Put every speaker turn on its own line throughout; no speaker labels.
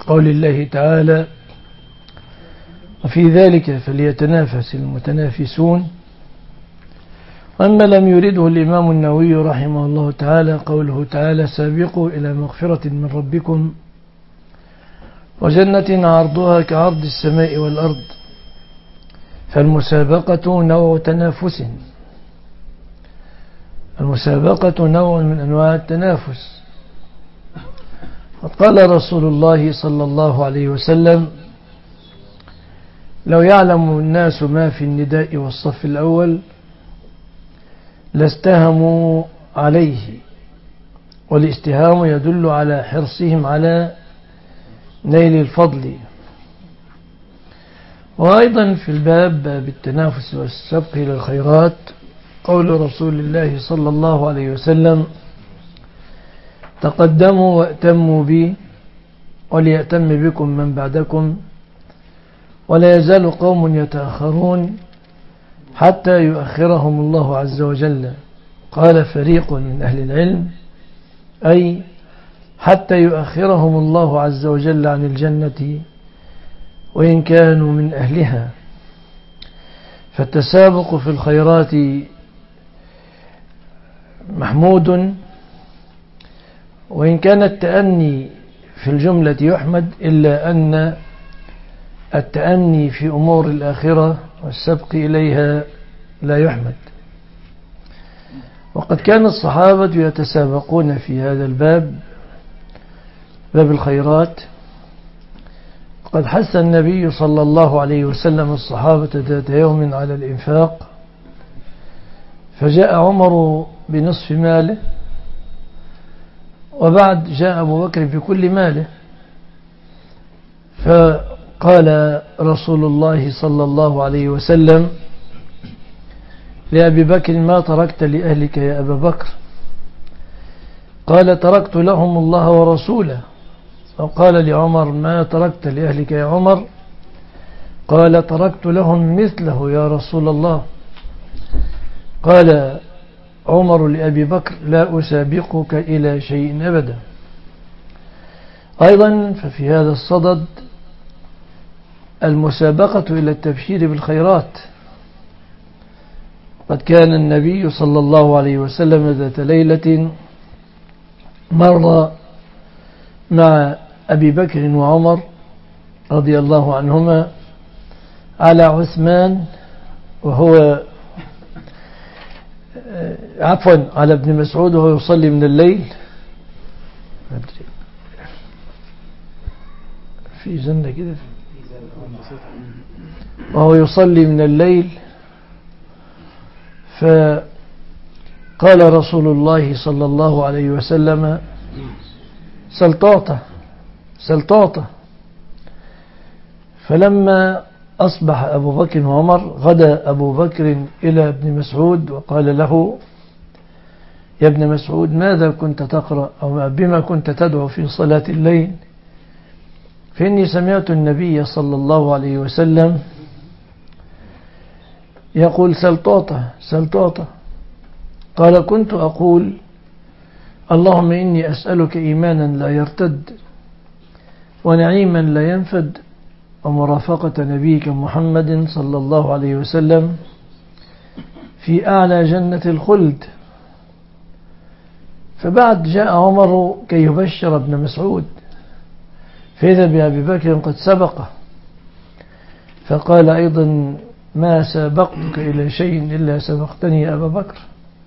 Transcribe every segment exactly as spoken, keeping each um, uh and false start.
قول الله تعالى: وفي ذلك فليتنافس المتنافسون. وأما لم يرده الإمام النووي رحمه الله تعالى قوله تعالى: سابقوا إلى مغفرة من ربكم وجنة عرضها كعرض السماء والأرض، فالمسابقة نوع تنافس، المسابقة نوع من أنواع التنافس. قد قال رسول الله صلى الله عليه وسلم: لو يعلم الناس ما في النداء والصف الأول لاستهموا عليه. والاستهام يدل على حرصهم على نيل الفضل. وأيضا في الباب باب التنافس والسبق إلى الخيرات قول رسول الله صلى الله عليه وسلم: تقدموا وأتموا بي وليأتم بكم من بعدكم، ولا يزال قوم يتأخرون حتى يؤخرهم الله عز وجل. قال فريق من أهل العلم أي حتى يؤخرهم الله عز وجل عن الجنة وإن كانوا من أهلها. فالتسابق في الخيرات محمود، وإن كان التأني في الجملة يحمد، إلا أن التأني في أمور الآخرة والسبق إليها لا يحمد. وقد كان الصحابة يتسابقون في هذا الباب، باب الخيرات. وقد حث النبي صلى الله عليه وسلم الصحابة ذات يوم على الإنفاق، فجاء عمر بنصف ماله، وبعد جاء أبو بكر بكل ماله. فقال رسول الله صلى الله عليه وسلم لأبي بكر: ما تركت لأهلك يا أبا بكر؟ قال: تركت لهم الله ورسوله. وقال لعمر: ما تركت لأهلك يا عمر؟ قال: تركت لهم مثله يا رسول الله. قال عمر لأبي بكر: لا أسابقك إلى شيء أبدا. أيضا ففي هذا الصدد المسابقة إلى التبشير بالخيرات. قد كان النبي صلى الله عليه وسلم ذات ليلة مر مع أبي بكر وعمر رضي الله عنهما على عثمان، وهو عفوا على ابن مسعود وهو يصلي من الليل. في زنة كده وهو يصلي من الليل، فقال رسول الله صلى الله عليه وسلم: سل تعطى سل تعطى. فلما أصبح أبو بكر وعمر غدا أبو بكر إلى ابن مسعود وقال له: يا ابن مسعود، ماذا كنت تقرأ أو بما كنت تدعو في صلاة الليل؟ فإني سمعت النبي صلى الله عليه وسلم يقول: سل تعطى سل تعطى. قال: كنت أقول: اللهم إني أسألك إيمانا لا يرتد، ونعيما لا ينفد، ومرافقة نبيك محمد صلى الله عليه وسلم في أعلى جنة الخلد. فبعد جاء عمر كي يبشر ابن مسعود، فإذا بأبي بكر قد سبقه، فقال أيضا: ما سابقتك إلى شيء إلا سبقتني يا أبا بكر.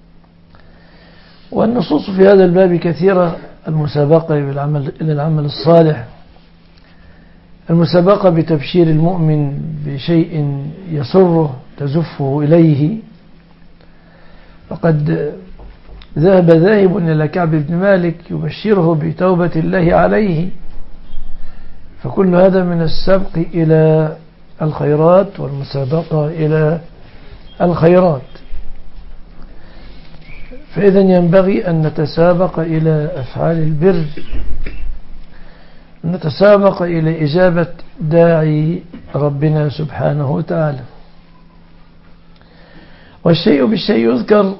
والنصوص في هذا الباب كثيرة: المسابقة إلى العمل الصالح، المسابقة بتبشير المؤمن بشيء يسره تزفه إليه. وقد ذهب ذاهب إلى كعب بن مالك يبشره بتوبة الله عليه. فكل هذا من السبق إلى الخيرات والمسابقة إلى الخيرات. فإذا ينبغي أن نتسابق إلى أفعال البر، نتسابق إلى إجابة داعي ربنا سبحانه وتعالى. والشيء بالشيء يذكر.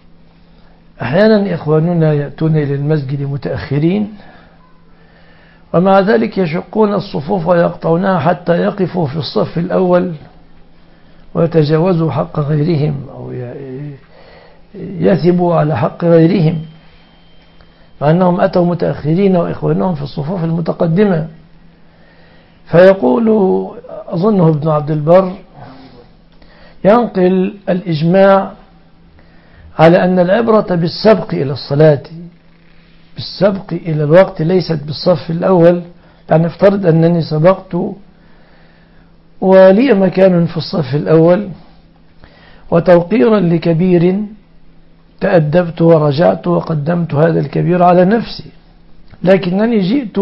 أحيانا إخواننا يأتون إلى المسجد متأخرين ومع ذلك يشقون الصفوف ويقطعونها حتى يقفوا في الصف الأول ويتجاوزوا حق غيرهم أو يثبوا على حق غيرهم، مع أنهم أتوا متأخرين وإخوانهم في الصفوف المتقدمة. فيقول أظنه ابن عبد البر ينقل الإجماع على أن العبرة بالسبق إلى الصلاة، بالسبق إلى الوقت، ليست بالصف الأول. يعني افترض أنني سبقت ولي مكان في الصف الأول، وتوقيرا لكبير تأدبت ورجعت وقدمت هذا الكبير على نفسي، لكنني جئت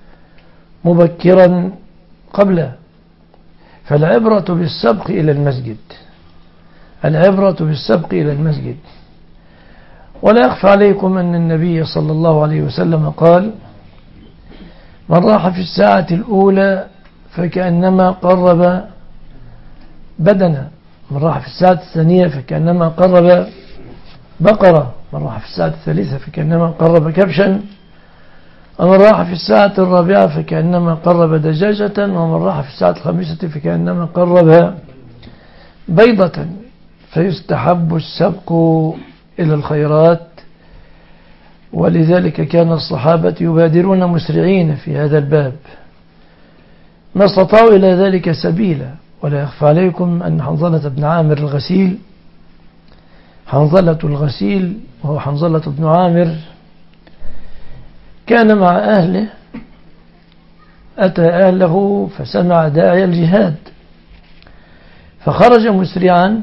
مبكرا قبله. فالعبرة بالسبق إلى المسجد، العبرة بالسبق إلى المسجد. ولا يخفى عليكم أن النبي صلى الله عليه وسلم قال: من راح في الساعة الأولى فكأنما قرب بدنا، من راح في الساعة الثانية فكأنما قرب بقرة، من راح في الساعة الثالثة فكأنما قرب كبشا، ومن راح في الساعة الرابعة فكأنما قرب دجاجة، ومن راح في الساعة الخامسة فكأنما قرب بيضة. فيستحب السبق إلى الخيرات، ولذلك كان الصحابة يبادرون مسرعين في هذا الباب ما استطاعوا إلى ذلك سبيلا. ولا يخفى عليكم أن حنظلة بن عامر الغسيل، حنظلة الغسيل وهو حنظلة بن عامر، كان مع أهله، أتى أهله فسمع داعي الجهاد فخرج مسرعا،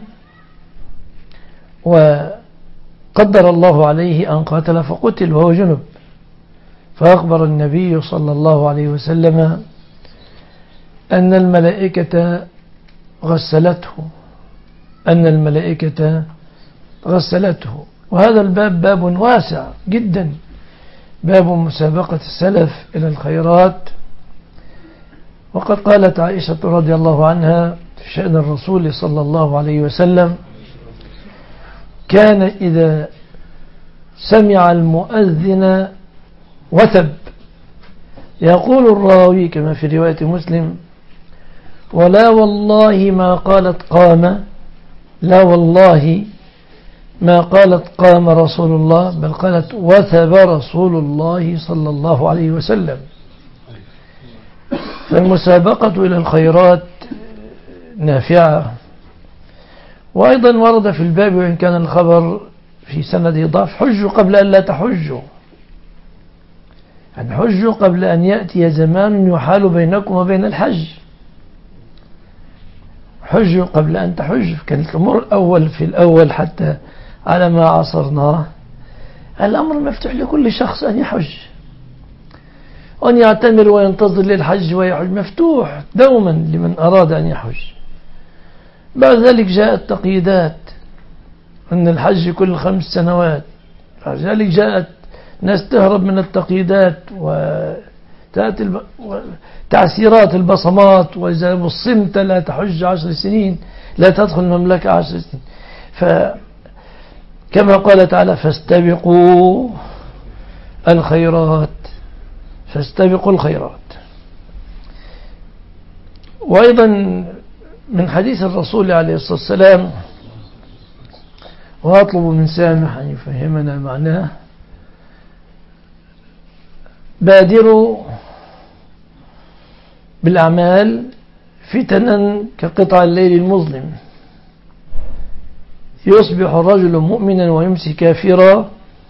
وقدر الله عليه أن قاتل فقتل وهو جنب. فأخبر النبي صلى الله عليه وسلم أن الملائكة غسلته، أن الملائكة غسلته. وهذا الباب باب واسع جدا، باب مسابقة السلف إلى الخيرات. وقد قالت عائشة رضي الله عنها في شأن الرسول صلى الله عليه وسلم: كان إذا سمع المؤذن وثب. يقول الراوي كما في رواية مسلم: ولا والله ما قالت قام، لا والله ما قالت قام رسول الله، بل قالت وثب رسول الله صلى الله عليه وسلم. فالمسابقة إلى الخيرات نافعة. وأيضا ورد في الباب وإن كان الخبر في سنده ضعف: حجوا قبل أن لا تحجوا، يعني حجوا قبل أن يأتي زمان يحال بينكم وبين الحج، حجوا قبل أن تحجوا. كانت الأمور الأول في الأول حتى على ما عصرناه الأمر مفتوح لكل شخص أن يحج، وأن يعتمر وينتظر للحج ويحج، مفتوح دوما لمن أراد أن يحج. بعد ذلك جاءت تقييدات أن الحج كل خمس سنوات، بعد ذلك جاءت ناس تهرب من التقييدات وتأتي تعسيرات البصمات، وإذا بصمت لا تحج عشر سنين، لا تدخل المملكة عشر سنين. فكما قال تعالى: فاستبقوا الخيرات، فاستبقوا الخيرات. وأيضا من حديث الرسول عليه الصلاة والسلام، وأطلب من سامح أن يفهمنا معناه: بادروا بالأعمال فتنا كقطع الليل المظلم، يصبح الرجل مؤمنا ويمسي كافرا،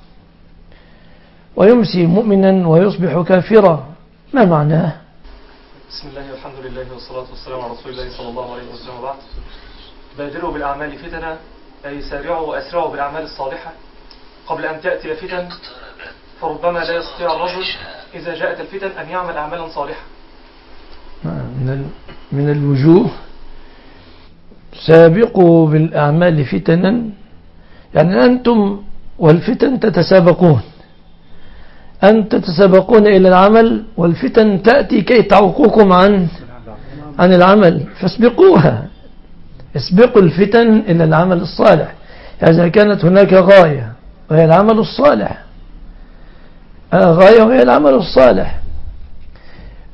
ويمسي مؤمنا ويصبح كافرا. ما معناه؟
بسم الله والحمد لله والصلاة والسلام على رسول الله صلى الله عليه وسلم. وبعد: بادروا بالأعمال فتنا، أي سارعوا وأسرعوا بالأعمال الصالحة قبل أن تأتي الفتن، فربما لا يستطيع الرجل إذا جاءت الفتن أن يعمل أعمالا صالحة.
من من الوجوه سابقوا بالأعمال فتنا، يعني أنتم والفتن تتسابقون، أن تتسابقون إلى العمل، والفتن تأتي كي تعوقوكم عن عن العمل، فاسبقوها، اسبقوا الفتن إلى العمل الصالح إذا كانت هناك غاية وهي العمل الصالح، غاية وهي العمل الصالح.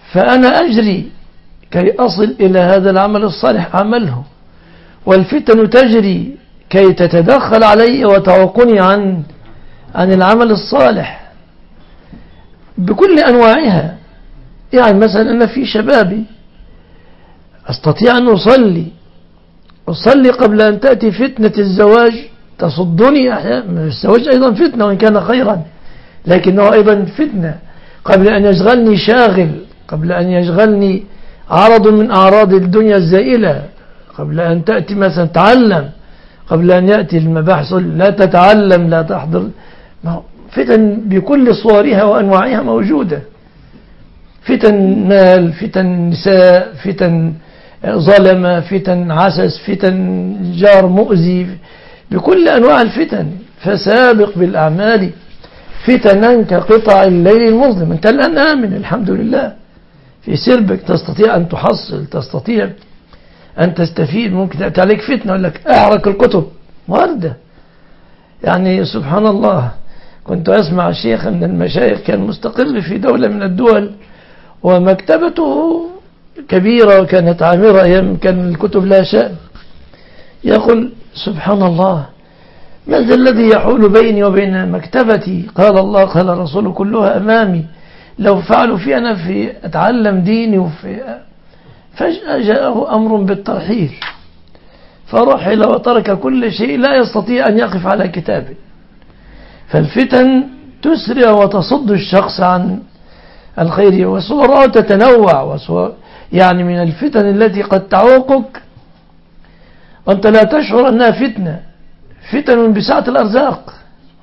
فأنا أجري كي أصل إلى هذا العمل الصالح أعمله، والفتن تجري كي تتدخل علي وتعوقني عن عن العمل الصالح بكل أنواعها. يعني مثلا أنا في شبابي أستطيع أن أصلي أصلي قبل أن تأتي فتنة الزواج تصدني أحيانا. الزواج أيضا فتنة وإن كان خيرا، لكنه أيضا فتنة. قبل أن يشغلني شاغل، قبل أن يشغلني عرض من أعراض الدنيا الزائلة، قبل أن تأتي مثلا تعلم، قبل أن يأتي المباحث لا تتعلم لا تحضر. فتن بكل صورها وأنواعها موجودة، فتن مال، فتن نساء، فتن ظلمة، فتن عسس، فتن جار مؤذي، بكل أنواع الفتن. فسابق بالأعمال فتنا كقطع الليل المظلم. أنت الآن آمن الحمد لله في سربك، تستطيع أن تحصل، تستطيع أن تستفيد. ممكن تأتي عليك فتنة يقول لك احرق الكتب، واردة. يعني سبحان الله، كنت أسمع شيخ من المشايخ كان مستقر في دولة من الدول ومكتبته كبيرة وكانت عامرة أيام كان الكتب لا شأن، يقول سبحان الله ما ذا الذي يحول بيني وبين مكتبتي؟ قال الله قال رسوله كلها أمامي، لو فعلوا في أنا في أتعلم ديني وفي. فجأة جاءه أمر بالترحيل فرحل وترك كل شيء، لا يستطيع أن يقف على كتابه. فالفتن تسرع وتصد الشخص عن الخير، وصورها تتنوع، وصور يعني من الفتن التي قد تعوقك وأنت لا تشعر أنها فتنة، فتن بسعة الأرزاق.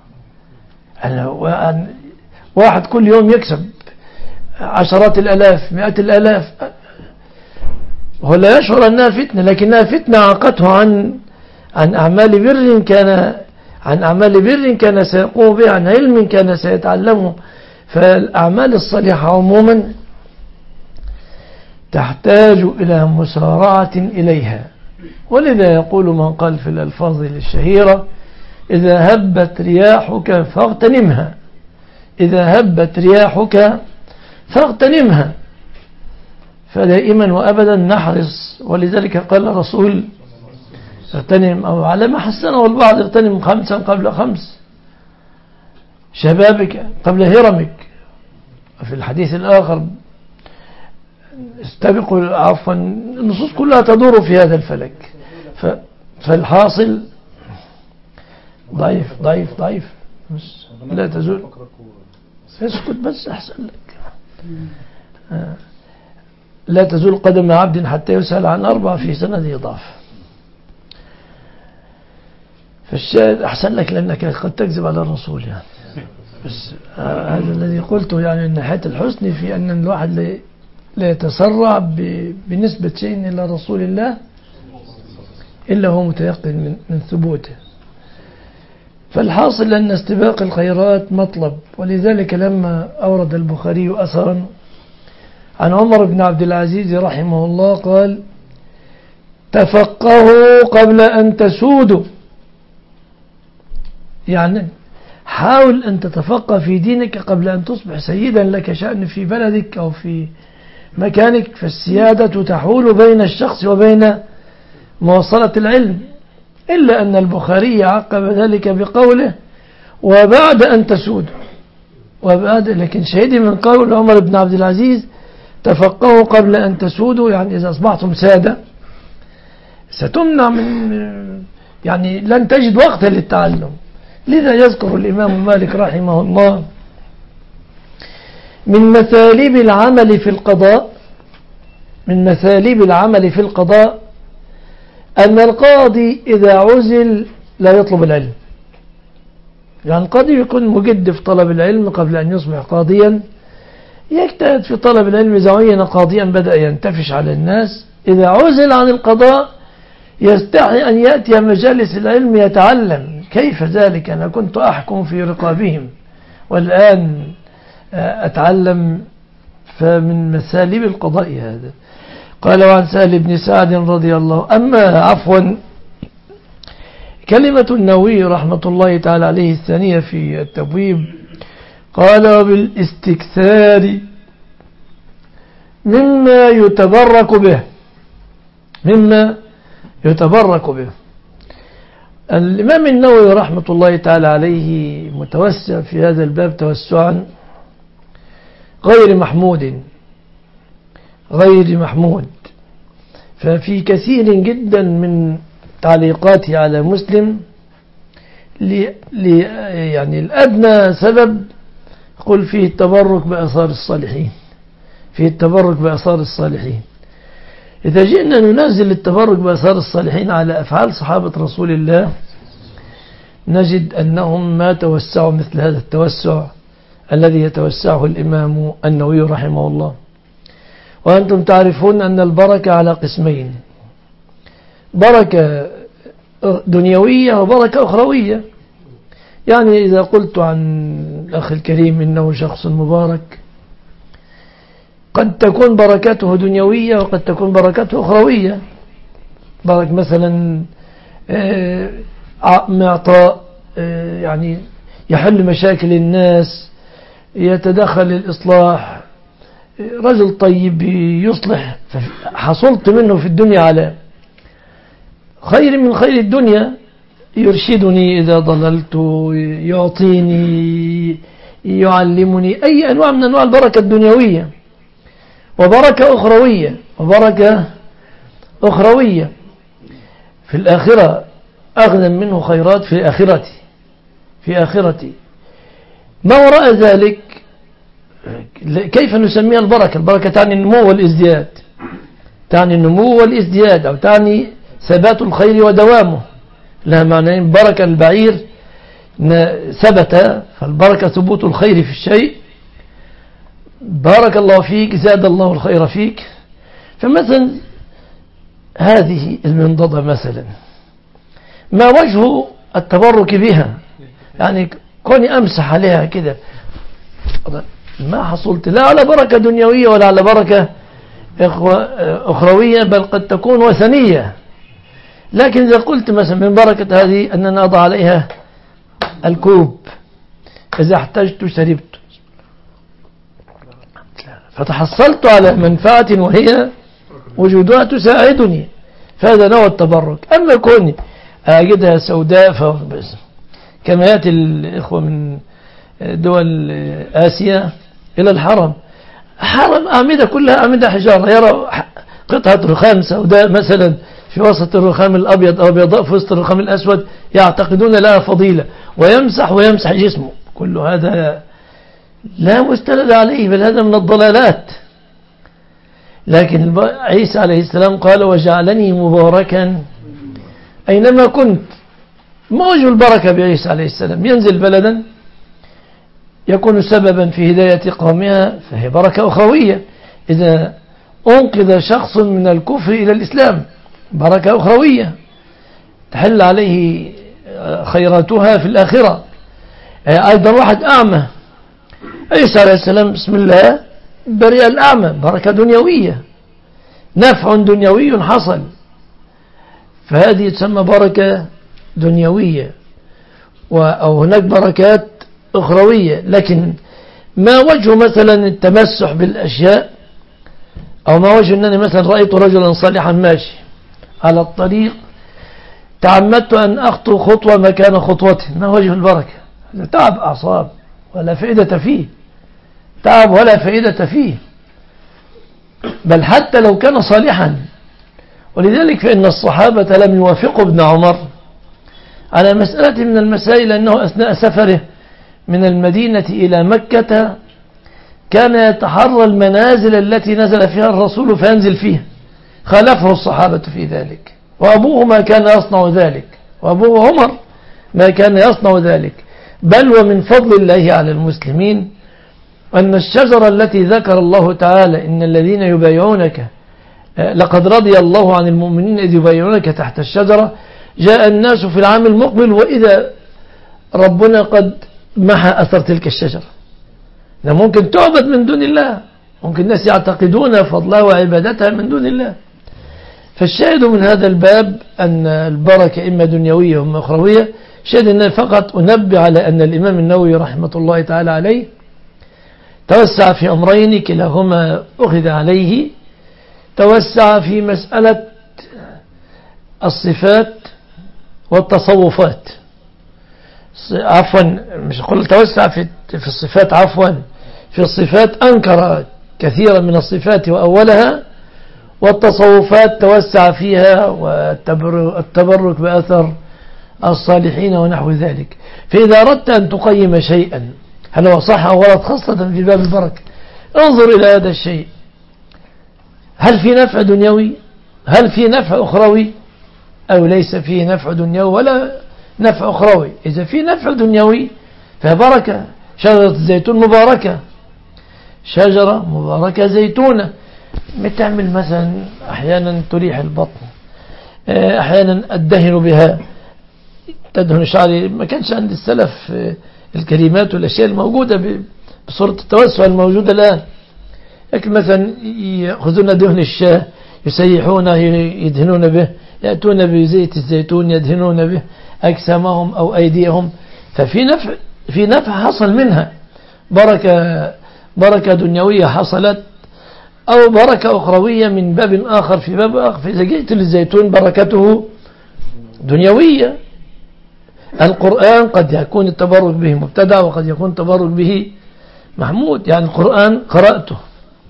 واحد كل يوم يكسب عشرات الألاف مئات الألاف، هو لا يشعر أنها فتنة، لكنها فتنة عاقته عن عن أعمال بر كان عن أعمال بر كان سيقوم به، عن علم كان سيتعلمه. فالأعمال الصالحة عموما تحتاج إلى مسارعة إليها، ولذا يقول من قال في الألفاظ الشهيرة إذا هبت رياحك فاغتنمها، إذا هبت رياحك فاغتنمها. فدائما وأبدا نحرص، ولذلك قال الرسول اغتنم، أو على ما حسنه البعض اغتنم خمسا قبل خمس، شبابك قبل هرمك. وفي الحديث الآخر استبقوا، عفوا النصوص كلها تدور في هذا الفلك. فالحاصل ضعيف ضعيف ضعيف لا تزول. اسكت بس أحسن لك. لا تزول قدم عبد حتى يسأل عن أربع في سند ضعف. فالشاهد أحسن لك لأنك قد تكذب على الرسول يعني. بس هذا الذي قلته يعني من ناحية الحسن في أن الواحد لا يتسرع بنسبة شيء إلى رسول الله إلا هو متيقن من, من ثبوته. فالحاصل أن استباق الخيرات مطلب، ولذلك لما أورد البخاري أثرا عن عمر بن عبد العزيز رحمه الله قال تفقهوا قبل أن تسودوا، يعني حاول أن تتفقه في دينك قبل أن تصبح سيدا لك شأن في بلدك أو في مكانك. فالسيادة تحول بين الشخص وبين مواصلة العلم، إلا أن البخاري عقب ذلك بقوله وبعد أن تسودوا، وبعد. لكن شهدي من قول عمر بن عبد العزيز تفقهوا قبل أن تسودوا، يعني إذا أصبحتم سادة ستمنع من، يعني لن تجد وقتا للتعلم. لذا يذكر الإمام مالك رحمه الله من مثاليب العمل في القضاء من مثاليب العمل في القضاء أن القاضي إذا عزل لا يطلب العلم. يعني القاضي يكون مجد في طلب العلم قبل أن يصبح قاضيا، يجتهد في طلب العلم، إذا عين قاضيا بدأ ينتفش على الناس. إذا عزل عن القضاء يستحي أن يأتي مجالس العلم يتعلم. كيف ذلك؟ أنا كنت أحكم في رقابهم والآن أتعلم. فمن مثاليب القضاء هذا. قال وعن سهل بن سعد رضي الله أما عفوا كلمة النووي رحمة الله تعالى عليه الثانية في التبويب قال وبالاستكثار مما يتبرك به مما يتبرك به. الإمام النووي رحمة الله تعالى عليه متوسع في هذا الباب توسعا غير محمود غير محمود ففي كثير جدا من تعليقاته على مسلم ل يعني الأدنى سبب قل فيه التبرك بأثار الصالحين فيه التبرك بأثار الصالحين. إذا جئنا ننزل التبرك بأثار الصالحين على أفعال صحابة رسول الله نجد أنهم ما توسعوا مثل هذا التوسع الذي يتوسعه الإمام النووي رحمه الله. وأنتم تعرفون أن البركة على قسمين، بركة دنيوية وبركة أخروية. يعني إذا قلت عن الأخ الكريم إنه شخص مبارك قد تكون بركته دنيوية وقد تكون بركته أخروية. برك مثلا معطاء يعني يحل مشاكل الناس، يتدخل الإصلاح، رجل طيب يصلح، حصلت منه في الدنيا على خير من خير الدنيا، يرشدني إذا ضللت، يعطيني، يعلمني، أي أنواع من أنواع البركة الدنيوية. وبركة أخروية وبركة أخروية في الآخرة أغنم منه خيرات في آخرتي في آخرتي. ما وراء ذلك كيف نسميها البركة؟ البركة تعني النمو والازدياد، تعني النمو والازدياد أو تعني ثبات الخير ودوامه. لها معنى بركة البعير ثبت، فالبركة ثبوت الخير في الشيء، بارك الله فيك زاد الله الخير فيك. فمثلا هذه المنضدة مثلا ما وجه التبرك بها؟ يعني كوني أمسح عليها كده ما حصلت لا على بركة دنيوية ولا على بركة أخروية، بل قد تكون وثنية. لكن إذا قلت مثلا من بركة هذه أننا أضع عليها الكوب، إذا احتجت شربت، فتحصلت على منفعة وهي وجودها تساعدني، فهذا نوع التبرك. أما كوني أجدها سوداء فبس، كما يأتي الإخوة من دول آسيا إلى الحرم، حرم أعمدة كلها أعمدة حجارة، يرى قطعة رخام سوداء مثلا في وسط الرخام الأبيض أو بيضاء في وسط الرخام الأسود، يعتقدون لها فضيلة، ويمسح ويمسح جسمه. كل هذا لا مستند عليه، بل هذا من الضلالات. لكن عيسى عليه السلام قال وجعلني مباركا أينما كنت. ما وجه البركة بعيسى عليه السلام؟ ينزل بلدا يكون سببا في هداية قومها، فهي بركة أخروية. إذا أنقذ شخص من الكفر إلى الإسلام بركة أخروية تحل عليه خيراتها في الآخرة. أيضا واحد أعمى، عيسى عليه السلام بسم الله برئ الأعمى، بركة دنيوية، نفع دنيوي حصل، فهذه تسمى بركة دنيوية. أو هناك بركات أخروية. لكن ما وجه مثلا التمسح بالأشياء، أو ما وجه أنني مثلا رأيت رجلا صالحا ماشي على الطريق تعمدت أن أخطو خطوة مكان خطوته، ما وجه البركة؟ تعب أعصاب ولا فائدة فيه، تعب ولا فائدة فيه، بل حتى لو كان صالحا. ولذلك فإن الصحابة لم يوافقوا ابن عمر على مسألة من المسائل، أنه أثناء سفره من المدينة إلى مكة كان يتحرى المنازل التي نزل فيها الرسول فينزل فيها، خالفه الصحابة في ذلك، وأبوه ما كان يصنع ذلك، وأبوه عمر ما كان يصنع ذلك. بل ومن فضل الله على المسلمين أن الشجرة التي ذكر الله تعالى إن الذين يبايعونك لقد رضي الله عن المؤمنين إذ يبايعونك تحت الشجرة، جاء الناس في العام المقبل وإذا ربنا قد محى أثر تلك الشجرة. ممكن تعبد من دون الله، ممكن الناس يعتقدون فضلها وعبادتها من دون الله. فالشاهد من هذا الباب أن البركة إما دنيوية وإما أخروية. شاهد أن فقط أنبه على أن الإمام النووي رحمة الله تعالى عليه توسع في أمرين كلاهما أخذ عليه. توسع في مسألة الصفات والتصوفات، عفوا مش أقول توسع في في الصفات، عفوا في الصفات أنكر كثيرا من الصفات وأولها، والتصوفات توسع فيها والتبرك بأثر الصالحين ونحو ذلك. فإذا أردت أن تقيم شيئا هل هو صح أو غلط، خاصة في باب البركة، انظر إلى هذا الشيء، هل في نفع دنيوي، هل في نفع أخروي، أو ليس فيه نفع دنيوي ولا نفع أخروي. إذا في نفع دنيوي فبركة، شجرة الزيتون مباركة، شجرة مباركة زيتونة، بتعمل مثلا أحيانا تريح البطن، أحيانا أدهن بها، تدهن شعري. ما كانش عند السلف الكلمات والأشياء الموجودة بصورة التوسع الموجودة الآن، لكن مثلا يأخذون دهن الشاه يسيحونه يدهنون به، يأتون بزيت الزيتون يدهنون به أجسامهم أو أيديهم. ففي نفع في نفع حصل منها، بركة بركة دنيوية حصلت، أو بركة أخروية من باب آخر في باب آخر. فإذا جئت للزيتون بركته دنيوية. القرآن قد يكون التبرك به مبتدع وقد يكون التبرك به محمود. يعني القرآن قرأته،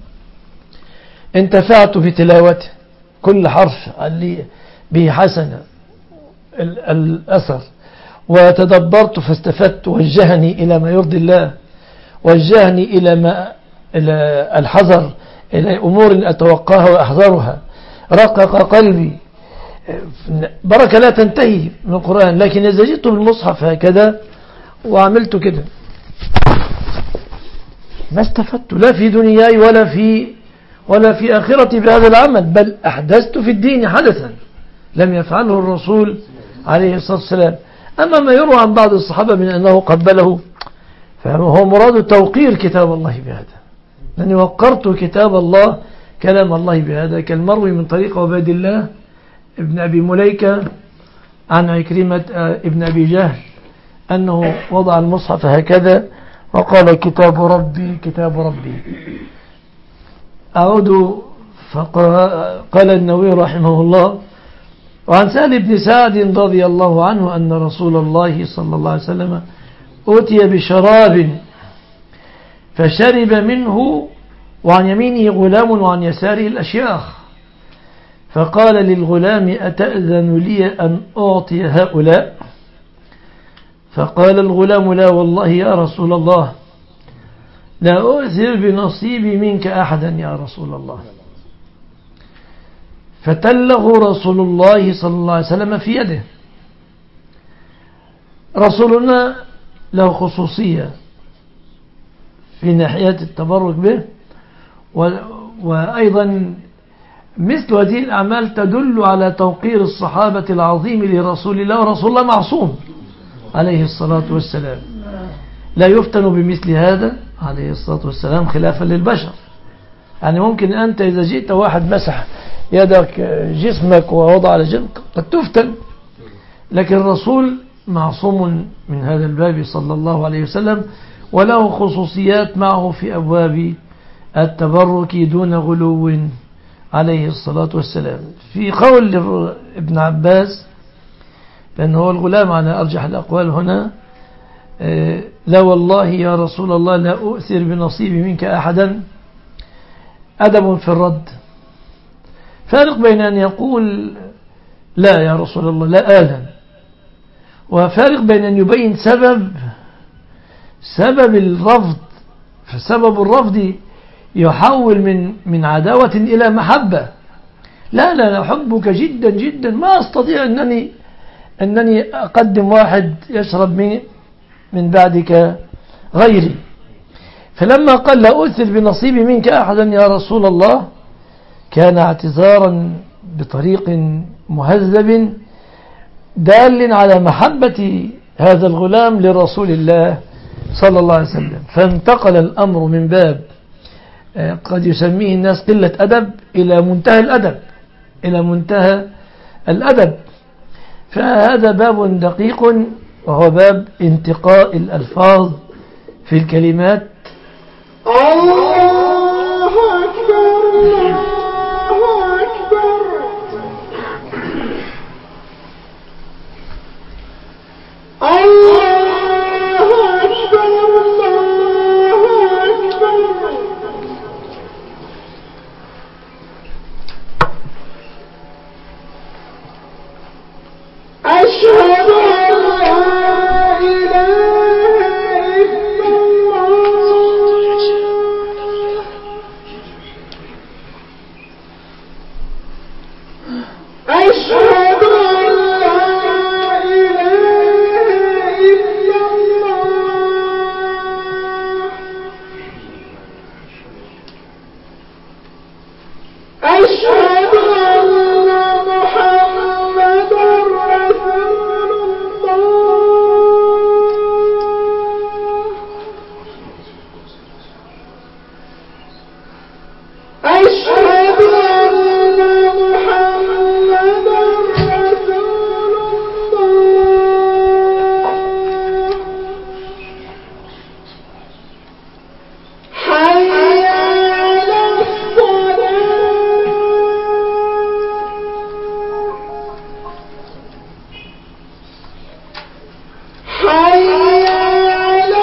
انتفعت بتلاوته، كل حرف اللي به حسنة الأثر، وتدبرت فاستفدت، وجهني إلى ما يرضي الله، وجهني إلى ما إلى الحذر، إلى أمور أتوقاها وأحذرها، رقق قلبي. بركة لا تنتهي من القرآن. لكن إذا جئت بالمصحف هكذا وعملت كده ما استفدت لا في دنياي ولا في ولا في آخرتي بهذا العمل، بل أحدثت في الدين حدثا لم يفعله الرسول عليه الصلاة والسلام. أما ما يروى عن بعض الصحابة من أنه قبله فهو مراد توقير كتاب الله بهذا، لأني وقرت كتاب الله كلام الله بهذا، كالمروي من طريق عباد الله ابن أبي مليكة عن عكرمة ابن أبي جهل أنه وضع المصحف هكذا وقال كتاب ربي كتاب ربي. أعود فقال النووي رحمه الله: وعن سهل بن سعد رضي الله عنه أن رسول الله صلى الله عليه وسلم أوتي بشراب فشرب منه، وعن يمينه غلام وعن يساره الأشياخ، فقال للغلام: أتأذن لي أن أعطي هؤلاء؟ فقال الغلام: لا والله يا رسول الله، لا أؤثر بنصيبي منك أحدا يا رسول الله. فتله رسول الله صلى الله عليه وسلم في يده. رسولنا له خصوصية في ناحية التبرك به، وأيضا مثل هذه الأعمال تدل على توقير الصحابة العظيم لرسول الله، ورسول الله معصوم عليه الصلاة والسلام، لا يفتن بمثل هذا عليه الصلاة والسلام خلافا للبشر. يعني ممكن أنت إذا جئت واحد مسح يدك جسمك ووضع على جسمك قد تفتن، لكن الرسول معصوم من هذا الباب صلى الله عليه وسلم، وله خصوصيات معه في أبواب التبرك دون غلو عليه الصلاة والسلام. في قول ابن عباس لأنه هو الغلام على أرجح الأقوال هنا: لا والله يا رسول الله لا أؤثر بنصيبي منك أحدا، أدب في الرد. فارق بين أن يقول لا يا رسول الله لا آذن، وفارق بين أن يبين سبب سبب الرفض. فسبب الرفض يحول من من عداوة إلى محبة. لا لا لا أحبك جدا جدا، ما أستطيع أنني أنني أقدم واحد يشرب من من بعدك غيري. فلما قال لا أؤثر بنصيبي منك أحدا يا رسول الله كان اعتذارا بطريق مهذب دال على محبة هذا الغلام لرسول الله صلى الله عليه وسلم. فانتقل الأمر من باب قد يسميه الناس قلة أدب إلى منتهى الأدب إلى منتهى الأدب. فهذا باب دقيق، وهو باب انتقاء الألفاظ في الكلمات
الله أكبر الله أكبر الله أكبر الله أكبر أشهد أن لا إله إلا الله أشهد أن لا إله إلا الله أشهد أن محمدا رسول الله أشهد أن محمدا رسول الله حي على الصلاة حي على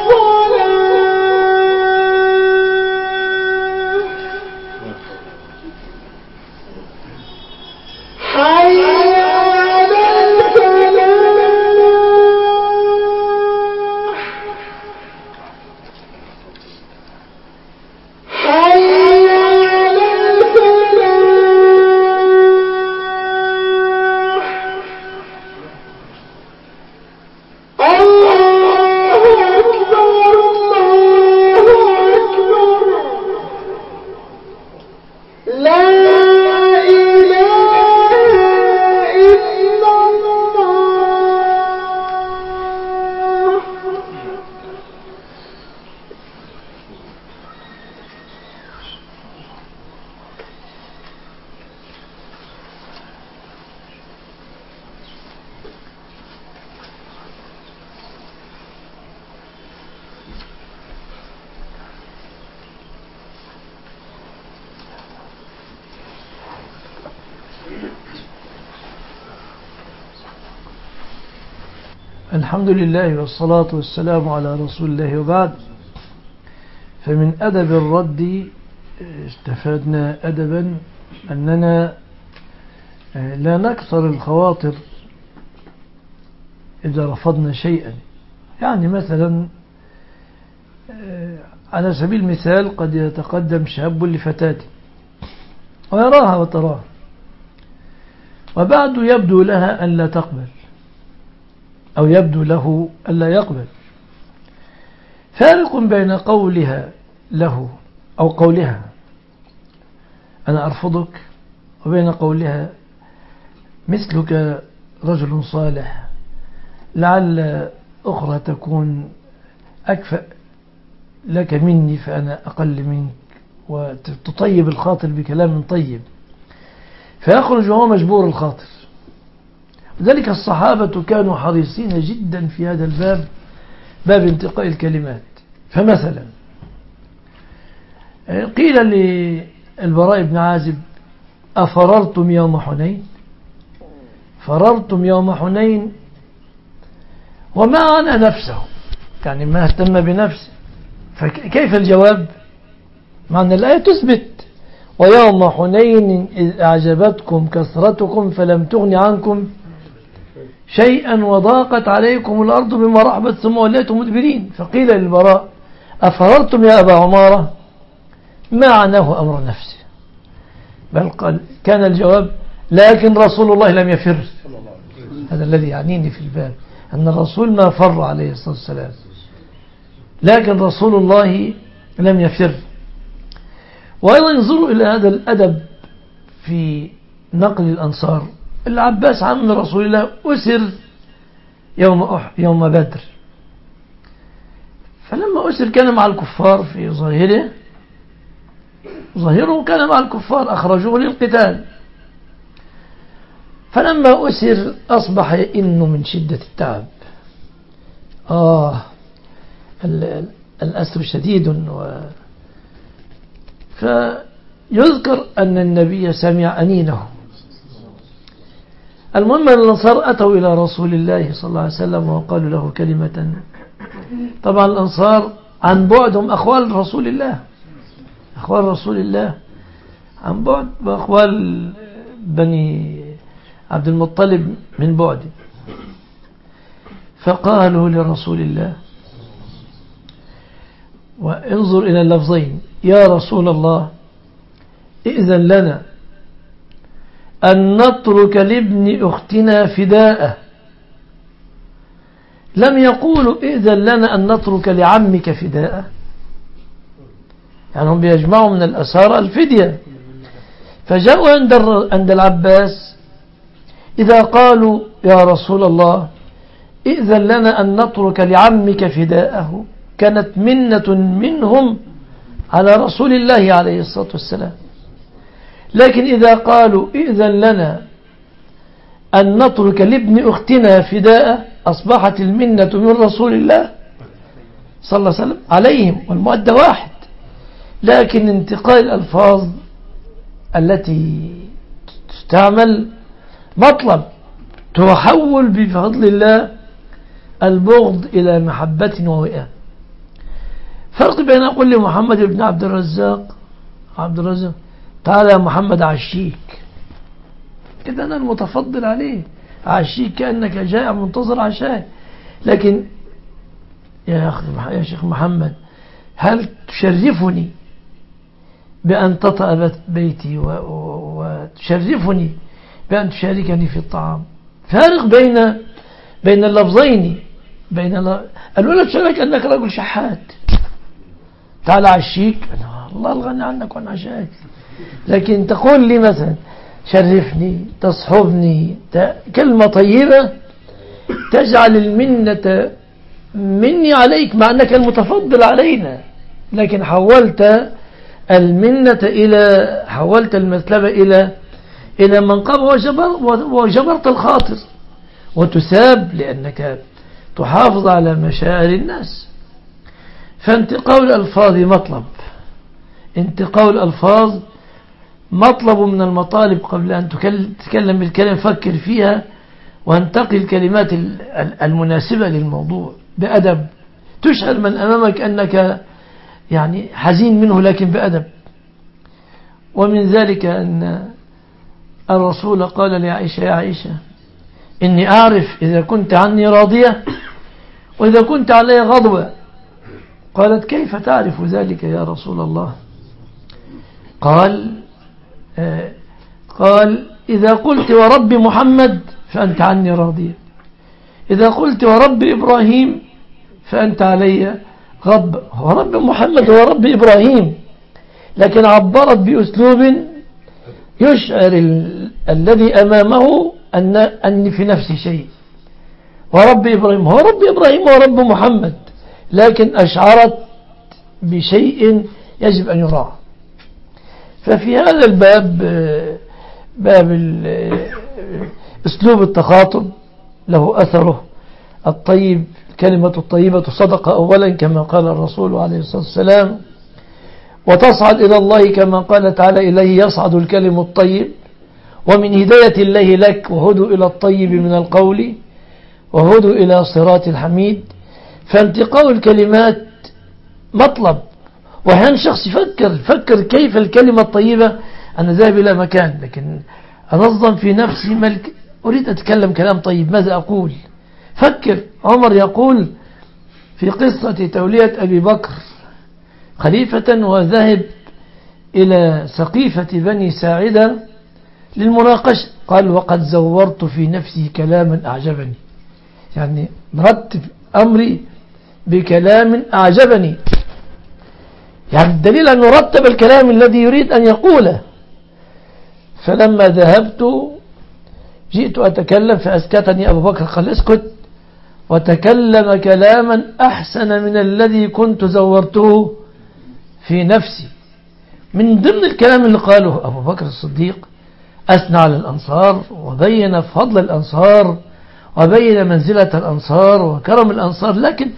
الصلاة حي على الفلاح حي على الفلاح الله أكبر الله أكبر لا إله إلا الله
الحمد لله والصلاة والسلام على رسول الله وبعد. فمن أدب الرد استفدنا أدبا أننا لا نكثر الخواطر إذا رفضنا شيئا. يعني مثلا على سبيل المثال قد يتقدم شاب لفتاة ويراها وتراه وبعد يبدو لها أن لا تقبل أو يبدو له أن لا يقبل. فارق بين قولها له أو قولها أنا أرفضك وبين قولها مثلك رجل صالح لعل أخرى تكون أكفأ لك مني فأنا أقل منك، وتطيب الخاطر بكلام طيب فيخرج وهو مجبور الخاطر. لذلك الصحابة كانوا حريصين جدا في هذا الباب، باب انتقاء الكلمات. فمثلا قيل للبراء بن عازب أفررتم يوم حنين؟ فررتم يوم حنين وما عنى نفسه، يعني ما اهتم بنفسه. فكيف الجواب؟ معنى الآية تثبت ويوم حنين إذ أعجبتكم كثرتكم فلم تغن عنكم شيئا وضاقت عليكم الأرض بما رحبت ثم وليتم مدبرين. فقيل للبراء أفررتم يا أبا عمارة؟ ما عناه أمر نفسه، بل قال كان الجواب لكن رسول الله لم يفر. هذا الذي يعنيني في الباب، أن الرسول ما فر عليه الصلاة والسلام، لكن رسول الله لم يفر. وأيضا انظروا إلى هذا الأدب في نقل الأنصار. العباس عم رسول الله أسر يوم أح يوم بدر، فلما أسر كان مع الكفار في ظاهره ظاهره كان مع الكفار أخرجوه للقتال. فلما أسر أصبح يئن من شدة التعب. آه الأسر شديد و فيذكر أن النبي سمع أنينه. المهم أن الأنصار أتوا إلى رسول الله صلى الله عليه وسلم وقالوا له كلمة. طبعا الأنصار عن بعدهم أخوال رسول الله، أخوال رسول الله عن بعد، وأخوال بني عبد المطلب من بعد. فقالوا لرسول الله، وانظر إلى اللفظين: يا رسول الله ائذن لنا أن نترك لابن أختنا فداءه. لم يقولوا ائذن لنا أن نترك لعمك فداءه، يعني هم بيجمعوا من الأسارى الفدية. فجاءوا عند عند العباس إذا قالوا يا رسول الله ائذن لنا أن نترك لعمك فداءه، كانت منة منهم على رسول الله عليه الصلاة والسلام. لكن إذا قالوا ائذن لنا أن نترك لابن أختنا فداءه، أصبحت المنة من رسول الله صلى الله عليه وسلم عليهم، والمؤدى واحد. لكن انتقال الألفاظ التي تستعمل مطلب تحول بفضل الله البغض إلى محبة ووئام. فرق بين أقول لمحمد بن عبد الرزاق عبد الرزاق تعالى محمد عشيك كده، أنا المتفضل عليه، عشيك كأنك جائع منتظر عشاء. لكن يا أخي يا شيخ محمد، هل تشرفني بأن تطأ بيتي وتشرفني بأن تشاركني في الطعام؟ فارق بين بين اللفظين. بين الأولى تشارك أنك رجل شحات، تعال عشيك، الله الغني عنك وعن عشاك. لكن تقول لي مثلا شرفني، تصحبني، كلمة طيبة تجعل المنة مني عليك مع أنك المتفضل علينا، لكن حولت المنة إلى حولت المثلبة إلى إلى منقبة وجبر وجبرت الخاطر، وتساب لأنك تحافظ على مشاعر الناس. فانتقاء الألفاظ مطلب، انتقاء الألفاظ مطلب من المطالب. قبل أن تتكلم بالكلمة فكر فيها وانتقي الكلمات المناسبة للموضوع بأدب، تشعر من أمامك أنك يعني حزين منه لكن بأدب. ومن ذلك أن الرسول قال لعائشة: يا عائشة إني أعرف إذا كنت عني راضية وإذا كنت علي غضبة. قالت: كيف تعرف ذلك يا رسول الله؟ قال آه قال إذا قلت ورب محمد فأنت عني راضية، إذا قلت ورب إبراهيم فأنت علي غضب. هو رب محمد هو رب إبراهيم، لكن عبرت بأسلوب يشعر ال... الذي أمامه أن أن في نفسه شيء. ورب إبراهيم هو رب إبراهيم ورب محمد، لكن أشعرت بشيء يجب أن يراعى. ففي هذا الباب باب أسلوب التخاطب له أثره الطيب. الكلمة الطيبة صدقة أولا كما قال الرسول عليه الصلاة والسلام، وتصعد إلى الله كما قال تعالى: إليه يصعد الكلم الطيب. ومن هداية الله لك وهدوا إلى الطيب من القول وهدوا إلى صراط الحميد. فانتقاء الكلمات مطلب، وأحيانا شخص يفكر فكر كيف الكلمة الطيبة. أنا ذاهب إلى مكان لكن أنظم في نفسي ملك، أريد أتكلم كلام طيب، ماذا أقول؟ فكر. عمر يقول في قصة تولية أبي بكر خليفة وذهب إلى سقيفة بني ساعدة للمناقشة، قال: وقد زورت في نفسي كلاما أعجبني، يعني مرتب أمري بكلام أعجبني، يعني الدليل أنه رتب الكلام الذي يريد أن يقوله. فلما ذهبت جئت أتكلم فأسكتني أبو بكر، قال: اسكت، وتكلم كلاما أحسن من الذي كنت زورته في نفسي. من ضمن الكلام اللي قاله أبو بكر الصديق أثنى على الأنصار وبين فضل الأنصار وبين منزلة الأنصار وكرم الأنصار، لكن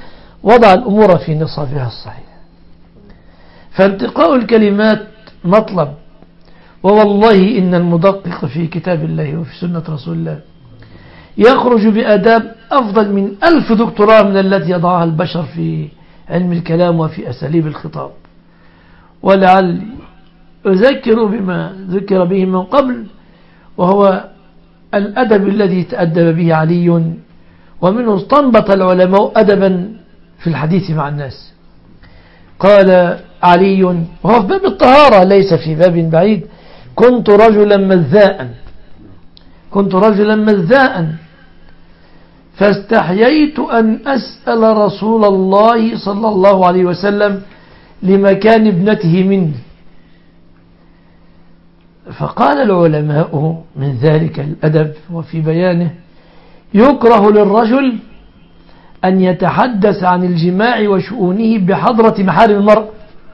وضع الأمور في نصابها الصحيح. فانتقاء الكلمات مطلب، ووالله إن المدقق في كتاب الله وفي سنة رسول الله يخرج بآداب أفضل من ألف دكتوراه من التي يضعها البشر في علم الكلام وفي أساليب الخطاب. ولعل أذكر بما ذكر به من قبل، وهو الأدب الذي تأدب به علي، ومنه استنبط العلماء أدبا في الحديث مع الناس. قال علي وهو في باب الطهارة ليس في باب بعيد: كنت رجلا مذاء كنت رجلا مذاء فاستحييت أن أسأل رسول الله صلى الله عليه وسلم لمكان ابنته مني. فقال العلماء من ذلك الأدب وفي بيانه: يكره للرجل أن يتحدث عن الجماع وشؤونه بحضرة محارم المرء،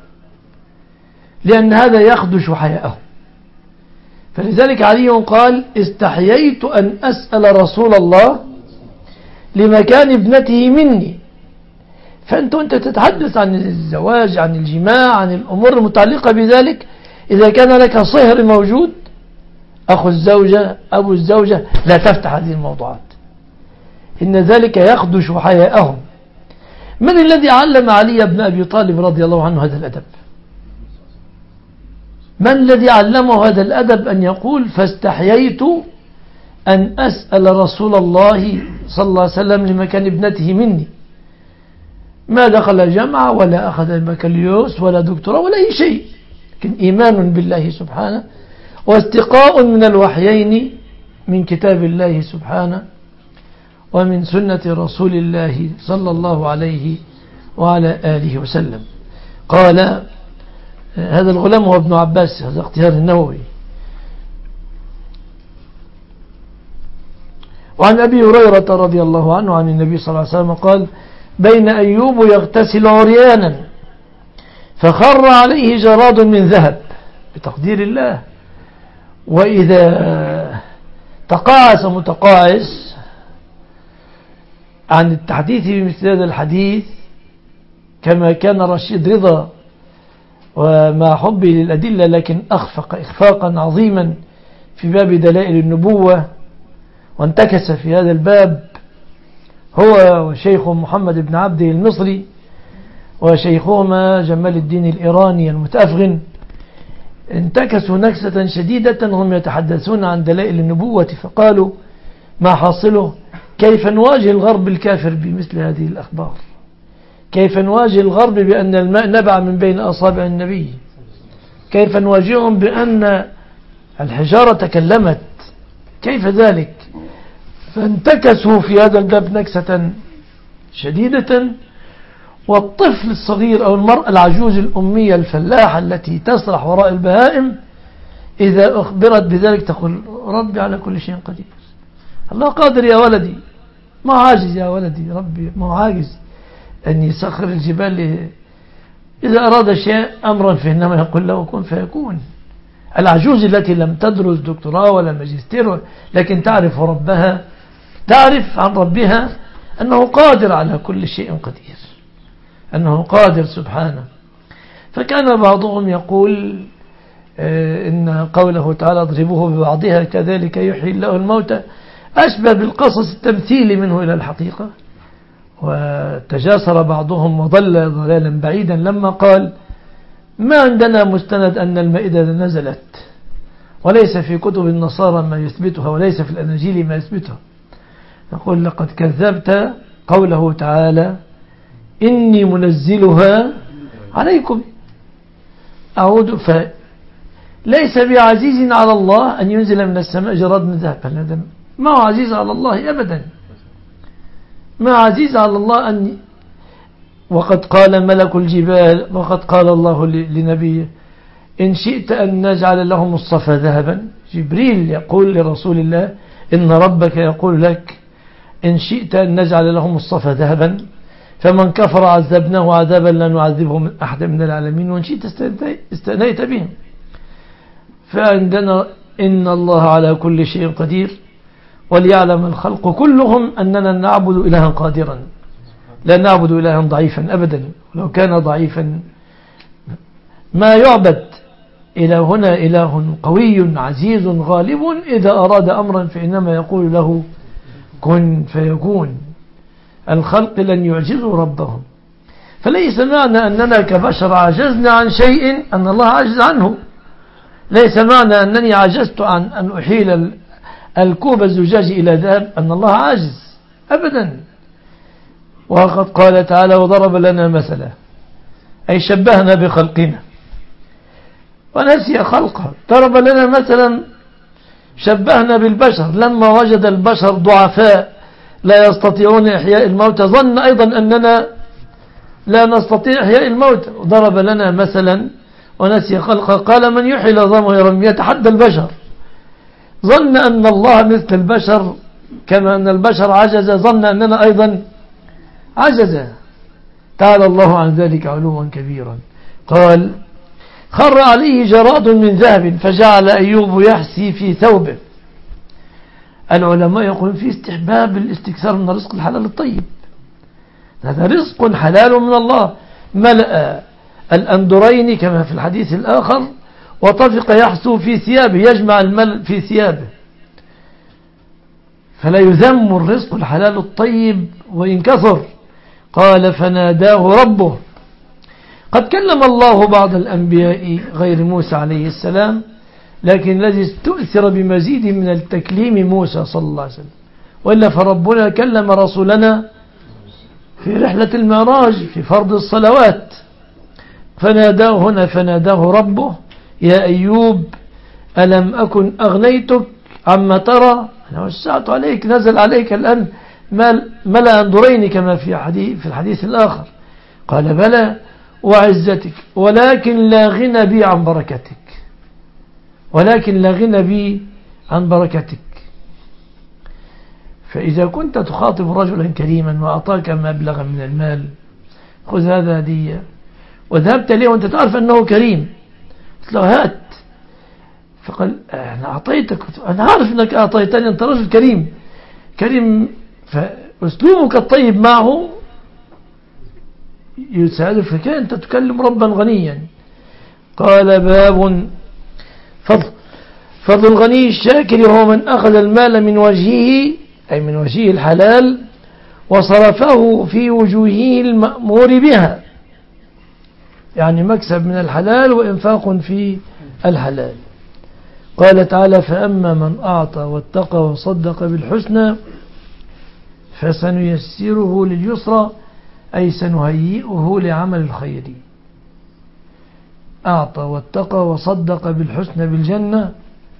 لأن هذا يخدش حياءه. فلذلك علي قال: استحييت أن أسأل رسول الله لمكان ابنته مني. فأنت أنت تتحدث عن الزواج، عن الجماع، عن الأمور المتعلقة بذلك، إذا كان لك صهر موجود، أخو الزوجة، أبو الزوجة، لا تفتح هذه الموضوعات، إن ذلك يخدش حياءهم. من الذي علم علي بن أبي طالب رضي الله عنه هذا الأدب؟ من الذي علمه هذا الأدب أن يقول: فاستحييت أن أسأل رسول الله صلى الله عليه وسلم لمكان ابنته مني؟ ما دخل جامعة ولا أخذ بكالوريوس ولا دكتوراه ولا أي شيء، لكن إيمان بالله سبحانه واستقاء من الوحيين من كتاب الله سبحانه ومن سنة رسول الله صلى الله عليه وعلى آله وسلم. قال هذا الغلام هو ابن عباس، هذا اختيار النووي. وعن أبي هريرة رضي الله عنه عن النبي صلى الله عليه وسلم قال: بين أيوب يغتسل عريانا فخر عليه جراد من ذهب بتقدير الله، وإذا تقاعس متقاعس عن التحديث بمثل هذا الحديث كما كان رشيد رضا وما حبه للأدلة، لكن أخفق إخفاقا عظيما في باب دلائل النبوة، وانتكس في هذا الباب هو وشيخ محمد بن عبده المصري وشيخهما جمال الدين الإيراني المتأفغن، انتكسوا نكسة شديدة. هم يتحدثون عن دلائل النبوة فقالوا: ما حاصله؟ كيف نواجه الغرب الكافر بمثل هذه الأخبار؟ كيف نواجه الغرب بأن الماء نبع من بين أصابع النبي؟ كيف نواجههم بأن الحجارة تكلمت؟ كيف ذلك؟ فانتكسوا في هذا الباب نكسة شديدة. والطفل الصغير أو المرأة العجوز الأمية الفلاحة التي تسرح وراء البهائم إذا أخبرت بذلك تقول: ربي على كل شيء قدير، الله قادر يا ولدي، ما عاجز يا ولدي، ربي ما عاجز أن يسخر الجبال، إذا أراد شيء أمرا فإنما يقول له كن فيكون. العجوز التي لم تدرس دكتوراه ولا ماجستير لكن تعرف ربها، تعرف عن ربها أنه قادر على كل شيء قدير، أنه قادر سبحانه. فكان بعضهم يقول إن قوله تعالى: اضربوه ببعضها كذلك يحيي الله الموتى، أشبه بالقصص التمثيلي منه إلى الحقيقة. وتجاسر بعضهم وضل ضلالا بعيدا لما قال: ما عندنا مستند أن المائدة نزلت، وليس في كتب النصارى ما يثبتها، وليس في الأناجيل ما يثبتها. نقول: لقد كذبت قوله تعالى: إني منزلها عليكم. أعود فليس بعزيز على الله أن ينزل من السماء جراد من ذهب، ما هو عزيز على الله أبدا، ما عزيز على الله أن وقد قال ملك الجبال، وقد قال الله لنبيه: إن شئت أن نجعل لهم الصفا ذهبا. جبريل يقول لرسول الله: إن ربك يقول لك إن شئت أن نجعل لهم الصفا ذهبا، فمن كفر عذبناه عذابا لا نعذبه من أحد من العالمين، وإن شئت استنيت بهم. فعندنا إن الله على كل شيء قدير، وليعلم الخلق كلهم أننا نعبد إلها قادرا. لا نعبد إلها ضعيفا أبدا، ولو كان ضعيفا ما يعبد. إلى هنا إله قوي عزيز غالب، إذا أراد أمرا فإنما يقول له كن فيكون. الخلق لن يعجزوا ربهم، فليس معنى أننا كبشر عجزنا عن شيء أن الله عجز عنه. ليس معنى أنني عجزت عن أن أحيل الكوب الزجاج إلى ذهب أن الله عاجز أبدا. وقد قال تعالى وضرب لنا مثلا، أي شبهنا بخلقنا ونسي خلقه. ضرب لنا مثلا شبهنا بالبشر، لما وجد البشر ضعفاء لا يستطيعون إحياء الموتى ظن أيضا أننا لا نستطيع إحياء الموتى، وضرب لنا مثلا ونسي خلقه. قال من يحيي العظام وهي رميم، يتحدى البشر. ظن أن الله مثل البشر، كما أن البشر عجز ظن أننا أيضا عجز. تعالى الله عن ذلك علوا كبيرا. قال خر عليه جراد من ذهب فجعل أيوب يحسي في ثوبه. العلماء يقولون في استحباب الاستكثار من الرزق الحلال الطيب، هذا رزق حلال من الله. ملأ الأندرين كما في الحديث الآخر وطفق يحسو في ثيابه، يجمع الملء في ثيابه. فلا يذم الرزق الحلال الطيب وإن كثر. قال فناداه ربه. قد كلم الله بعض الأنبياء غير موسى عليه السلام، لكن الذي استؤثر بمزيد من التكليم موسى صلى الله عليه وسلم، وإلا فربنا كلم رسولنا في رحلة المعراج في فرض الصلوات. فناداه هنا فناداه ربه يا أيوب ألم أكن أغنيتك عما ترى، أنا وسعت عليك، نزل عليك الآن ملأ أندرين كما في حديث في الحديث الآخر. قال بلى وعزتك ولكن لا غنى بي عن بركتك، ولكن لا غنى بي عن بركتك. فإذا كنت تخاطب رجلا كريما وأعطاك مبلغا من المال، خذ هذا هدية، وذهبت ليه وأنت تعرف أنه كريم، قلت له هات، فقال أنا أعطيتك، أنا عارف أنك أعطيتني، أنت رجل كريم كريم. فأسلوبك الطيب معه يساعدك، فكان أنت تكلم ربا غنيا. قال باب فضل فضل الغني الشاكر هو من أخذ المال من وجهه، أي من وجهه الحلال، وصرفه في وجوهه المأمور بها، يعني مكسب من الحلال وإنفاق في الحلال. قال تعالى فأما من أعطى واتقى وصدق بالحسنى فسنيسره لليسرى، أي سنهيئه لعمل الخير. أعطى واتقى وصدق بالحسنى بالجنة،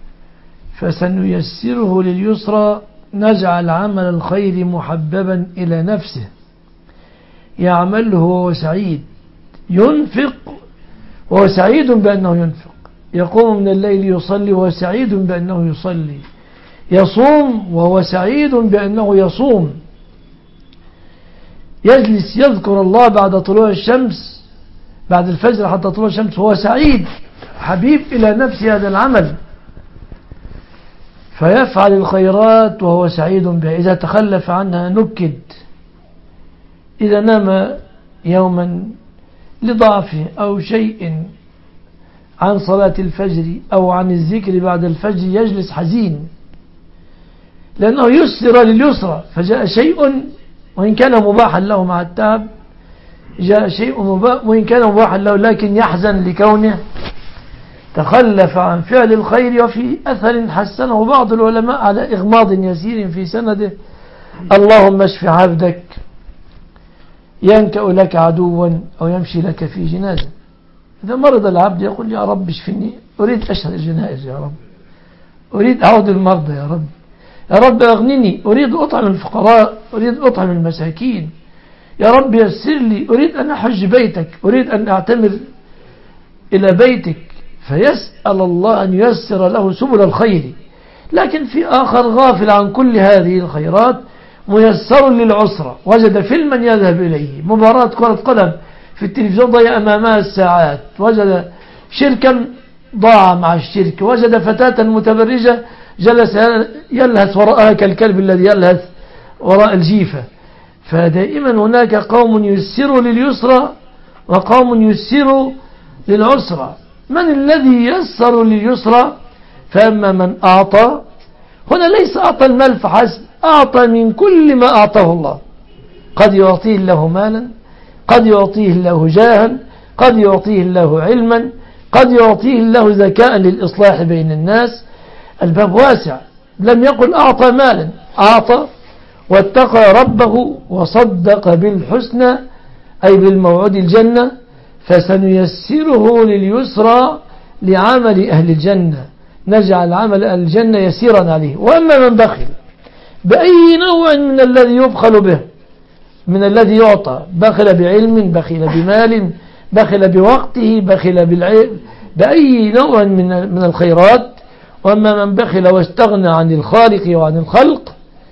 فسنيسره لليسرى، نجعل عمل الخير محببا إلى نفسه يعمله وهو سعيد، ينفق وهو سعيد بأنه ينفق، يقوم من الليل يصلي وهو سعيد بأنه يصلي، يصوم وهو سعيد بأنه يصوم، يجلس يذكر الله بعد طلوع الشمس بعد الفجر حتى طلوع الشمس وهو سعيد حبيب إلى نفسه هذا العمل، فيفعل الخيرات وهو سعيد بها. إذا تخلف عنها نكد، إذا نام يوما لضعفه أو شيء عن صلاة الفجر أو عن الذكر بعد الفجر يجلس حزين، لأنه يسر لليسرى، فجاء شيء وإن كان مباحا له مع التعب، جاء شيء مباح وإن كان مباحا له، لكن يحزن لكونه تخلف عن فعل الخير. وفي أثر حسنه بعض العلماء على إغماض يسير في سنده: اللهم اشف عبدك ينكأ لك عدوا أو يمشي لك في جنازة. إذا مرض العبد يقول يا رب اشفني، أريد أشهد الجنائز يا رب، أريد أعود المرضى يا رب، يا رب أغنني، أريد أطعم الفقراء، أريد أطعم المساكين، يا رب يسر لي، أريد أن أحج بيتك، أريد أن أعتمر إلى بيتك، فيسأل الله أن ييسر له سبل الخير. لكن في آخر غافل عن كل هذه الخيرات، ميسر للعسرة، وجد فيلما يذهب إليه، مباراة كرة قدم في التلفزيون ضيع أمامها الساعات، وجد شركا ضاع مع الشرك، وجد فتاة متبرجة جلس يلهث وراءها كالكلب الذي يلهث وراء الجيفة، فدائما هناك قوم يسروا لليسرى وقوم يسروا للعسرى. من الذي يسر لليسرى؟ فأما من أعطى، هنا ليس أعطى المال فحسب، أعطى من كل ما أعطاه الله. قد يعطيه الله مالا، قد يعطيه الله جاها، قد يعطيه الله علما، قد يعطيه الله ذكاء للإصلاح بين الناس. الباب واسع. لم يقل أعطى مالا، أعطى واتقى ربه وصدق بالحسنى أي بالموعود الجنة، فسنيسره لليسرى لعمل أهل الجنة، نجعل عمل أهل الجنة يسيرا عليه. وأما من بخل بأي نوع من الذي يبخل به، من الذي يعطى، بخل بعلم، بخل بمال، بخل بوقته، بخل بالعلم، بأي نوع من من الخيرات. وأما من بخل واستغنى عن الخالق وعن الخلق.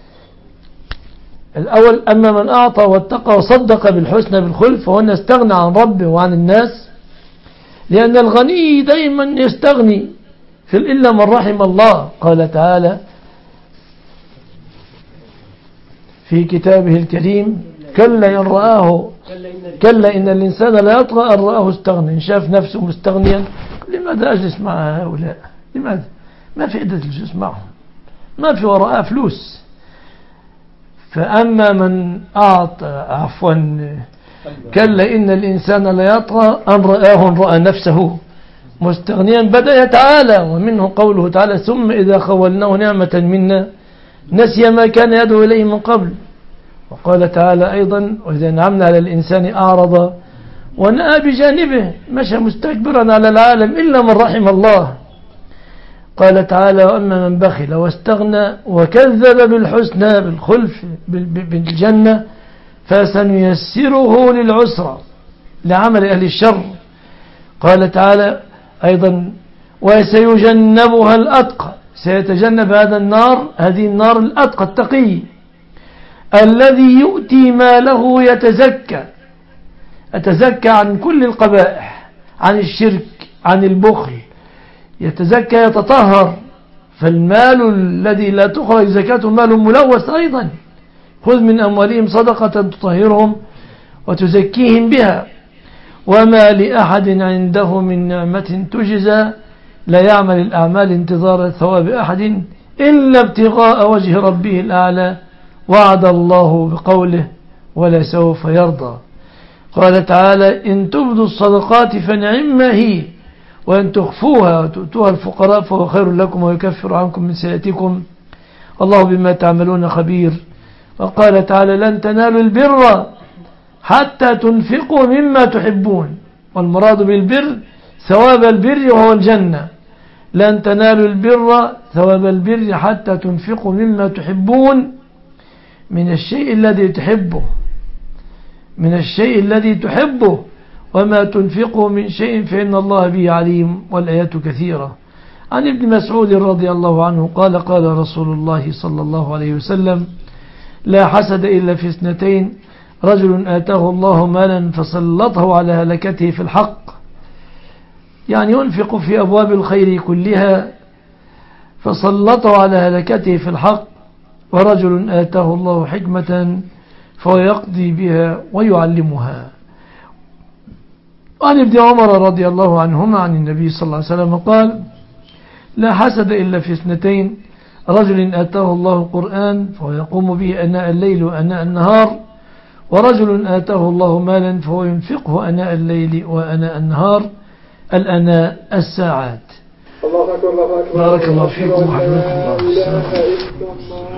الأول أما من أعطى واتقى وصدق بالحسنى بالخلف، فهنا استغنى عن ربه وعن الناس، لأن الغني دائما يستغني في إلا من رحم الله. قال تعالى في كتابه الكريم: كلا إن رآه كلا إن الإنسان لا يطغى أن رآه استغنى. إن شاف نفسه مستغنيا، لماذا أجلس مع هؤلاء؟ لماذا؟ ما في عدة الجلوس معهم، ما في وراء فلوس. فأما من أعطى عفوا كلا إن الإنسان لا يطغى أن رآه أن رأى نفسه مستغنيا، بدأ يتعالى. ومنه قوله تعالى: ثم إذا خولناه نعمة منا نسي ما كان يدعو إليه من قبل. وقال تعالى أيضا: وإذا نعمنا على الإنسان أعرض ونأى بجانبه، مشى مستكبرا على العالم إلا من رحم الله. قال تعالى: وأما من بخل واستغنى وكذب بالحسنى بالخلف بالجنة فسنيسره للعسرى لعمل أهل الشر. قال تعالى أيضا: وسيجنبها الأتقى، سيتجنب هذا النار هذه النار الأتقى التقي، الذي يؤتي ماله يتزكى، يتزكى عن كل القبائح، عن الشرك، عن البخل، يتزكى يتطهر. فالمال الذي لا تخرج زكاته مال ملوث أيضا. خذ من أموالهم صدقة تطهرهم وتزكيهم بها. وما لأحد عنده من نعمة تجزى، لا يعمل الأعمال انتظار ثواب أحد إلا ابتغاء وجه ربه الأعلى، وعد الله بقوله: ولسوف يرضى. قال تعالى: إن تبدوا الصدقات فنعما هي، وأن تخفوها وتؤتوها الفقراء فهو خير لكم ويكفر عنكم من سيئاتكم، الله بما تعملون خبير. وقال تعالى: لن تنالوا البر حتى تنفقوا مما تحبون، والمراد بالبر ثواب البر وهو الجنة. لن تنالوا البر ثواب البر حتى تنفقوا مما تحبون، من الشيء الذي تحبه، من الشيء الذي تحبه، وما تنفقوا من شيء فإن الله به عليم. والآيات كثيرة. عن ابن مسعود رضي الله عنه قال: قال رسول الله صلى الله عليه وسلم: لا حسد إلا في اثنتين، رجل آتاه الله مالا فسلطه على هلكته في الحق، يعني ينفق في أبواب الخير كلها فسلطه على هلكته في الحق، ورجل آتاه الله حكمة فهو يقضي بها ويعلمها. وعن ابن عمر رضي الله عنهما عن النبي صلى الله عليه وسلم قال: لا حسد إلا في اثنتين، رجل آتاه الله القرآن فهو يقوم به أناء الليل وأناء النهار، ورجل آتاه الله مالا فهو ينفقه أناء الليل وأناء النهار، الأناء الساعات.
الله أكبر الله أكبر.
بارك الله فيكم وحفظكم الله.
لا إله إلا الله.